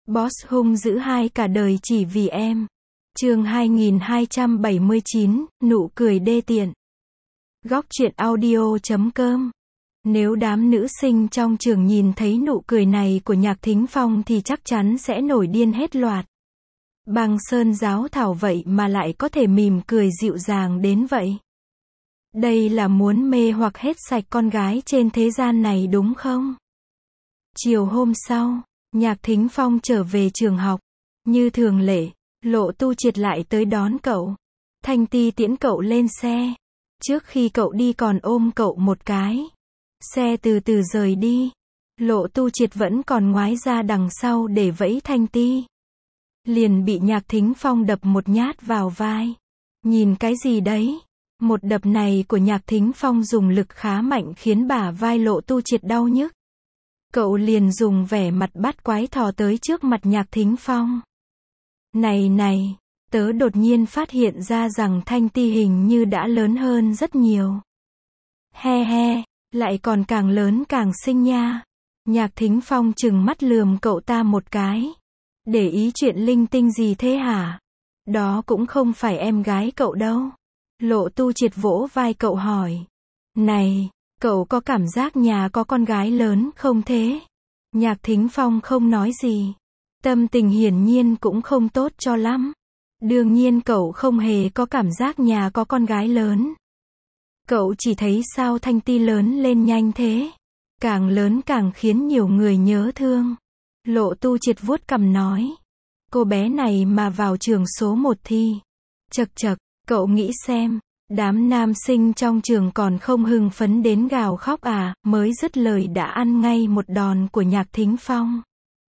Boss hung dữ hai cả đời chỉ vì em. Chương 2279, nụ cười đê tiện. Góc truyện audio.com. Nếu đám nữ sinh trong trường nhìn thấy nụ cười này của Nhạc Thính Phong thì chắc chắn sẽ nổi điên hết loạt. Băng sơn giáo thảo vậy mà lại có thể mỉm cười dịu dàng đến vậy. Đây là muốn mê hoặc hết sạch con gái trên thế gian này đúng không? Chiều hôm sau, Nhạc Thính Phong trở về trường học. Như thường lệ, Lộ Tu Triệt lại tới đón cậu. Thanh Ti tiễn cậu lên xe. Trước khi cậu đi còn ôm cậu một cái. Xe từ từ rời đi. Lộ Tu Triệt vẫn còn ngoái ra đằng sau để vẫy Thanh Ti. Liền bị Nhạc Thính Phong đập một nhát vào vai. Nhìn cái gì đấy? Một đập này của Nhạc Thính Phong dùng lực khá mạnh khiến bả vai Lộ Tu Triệt đau nhức. Cậu liền dùng vẻ mặt bắt quái thò tới trước mặt Nhạc Thính Phong. Này, tớ đột nhiên phát hiện ra rằng Thanh Ti hình như đã lớn hơn rất nhiều. He, lại còn càng lớn càng xinh nha. Nhạc Thính Phong trừng mắt lườm cậu ta một cái. Để ý chuyện linh tinh gì thế hả? Đó cũng không phải em gái cậu đâu. Lộ Tu Triệt vỗ vai cậu hỏi. Này, cậu có cảm giác nhà có con gái lớn không thế? Nhạc Thính Phong không nói gì. Tâm tình hiển nhiên cũng không tốt cho lắm. Đương nhiên cậu không hề có cảm giác nhà có con gái lớn. Cậu chỉ thấy sao Thanh Ti lớn lên nhanh thế. Càng lớn càng khiến nhiều người nhớ thương. Lộ Tu Triệt vuốt cằm nói. Cô bé này mà vào trường số 1 thi. Chậc, cậu nghĩ xem. Đám nam sinh trong trường còn không hưng phấn đến gào khóc à, mới dứt lời đã ăn ngay một đòn của Nhạc Thính Phong.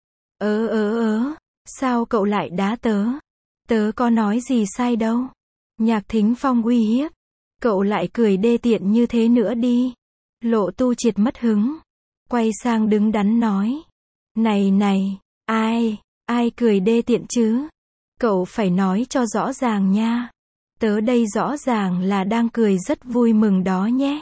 Sao cậu lại đá tớ? Tớ có nói gì sai đâu. Nhạc Thính Phong uy hiếp. Cậu lại cười đê tiện như thế nữa đi. Lộ Tu Triệt mất hứng. Quay sang đứng đắn nói. Này, ai cười đê tiện chứ? Cậu phải nói cho rõ ràng nha. Tớ đây rõ ràng là đang cười rất vui mừng đó nhé.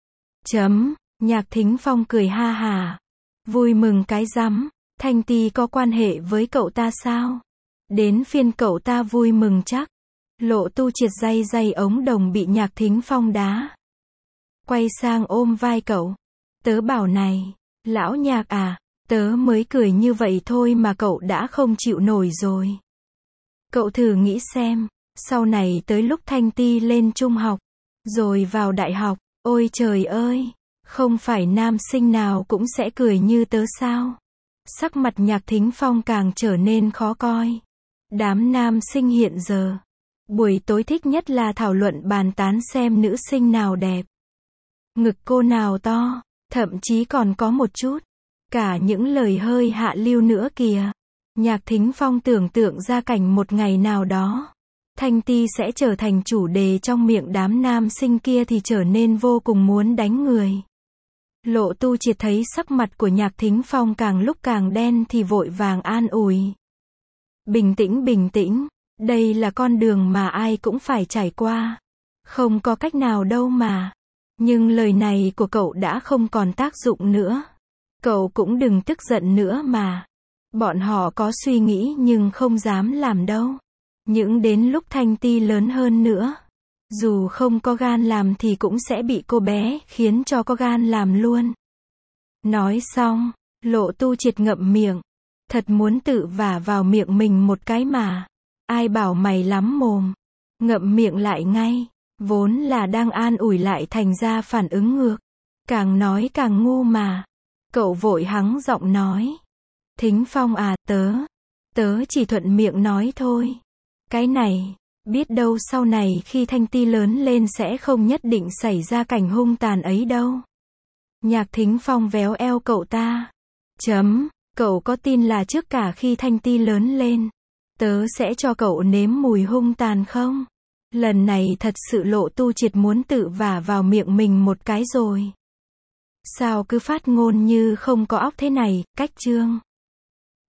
Nhạc Thính Phong cười ha hà. Vui mừng cái rắm, Thanh Ti có quan hệ với cậu ta sao? Đến phiên cậu ta vui mừng chắc. Lộ Tu Triệt day ống đồng bị Nhạc Thính Phong đá. Quay sang ôm vai cậu. Tớ bảo này, lão Nhạc à, tớ mới cười như vậy thôi mà cậu đã không chịu nổi rồi. Cậu thử nghĩ xem. Sau này tới lúc Thanh Ti lên trung học, rồi vào đại học, ôi trời ơi, không phải nam sinh nào cũng sẽ cười như tớ sao? Sắc mặt Nhạc Thính Phong càng trở nên khó coi. Đám nam sinh hiện giờ, buổi tối thích nhất là thảo luận bàn tán xem nữ sinh nào đẹp, ngực cô nào to, thậm chí còn có một chút, cả những lời hơi hạ lưu nữa kìa. Nhạc Thính Phong tưởng tượng ra cảnh một ngày nào đó. Thanh Ti sẽ trở thành chủ đề trong miệng đám nam sinh kia thì trở nên vô cùng muốn đánh người. Lộ Tu Triệt thấy sắc mặt của Nhạc Thính Phong càng lúc càng đen thì vội vàng an ủi. Bình tĩnh, đây là con đường mà ai cũng phải trải qua. Không có cách nào đâu mà. Nhưng lời này của cậu đã không còn tác dụng nữa. Cậu cũng đừng tức giận nữa mà. Bọn họ có suy nghĩ nhưng không dám làm đâu. Những đến lúc Thanh Ti lớn hơn nữa, dù không có gan làm thì cũng sẽ bị cô bé khiến cho có gan làm luôn. Nói xong, Lộ Tu Triệt ngậm miệng. Thật muốn tự vả vào miệng mình một cái mà. Ai bảo mày lắm mồm. Ngậm miệng lại ngay. Vốn là đang an ủi lại thành ra phản ứng ngược. Càng nói càng ngu mà. Cậu vội hắng giọng nói. Thính Phong à, tớ chỉ thuận miệng nói thôi. Cái này, biết đâu sau này khi Thanh Ti lớn lên sẽ không nhất định xảy ra cảnh hung tàn ấy đâu. Nhạc Thính Phong véo eo cậu ta. Cậu có tin là trước cả khi Thanh Ti lớn lên, tớ sẽ cho cậu nếm mùi hung tàn không? Lần này thật sự Lộ Tu Triệt muốn tự vả vào miệng mình một cái rồi. Sao cứ phát ngôn như không có óc thế này, cách chương.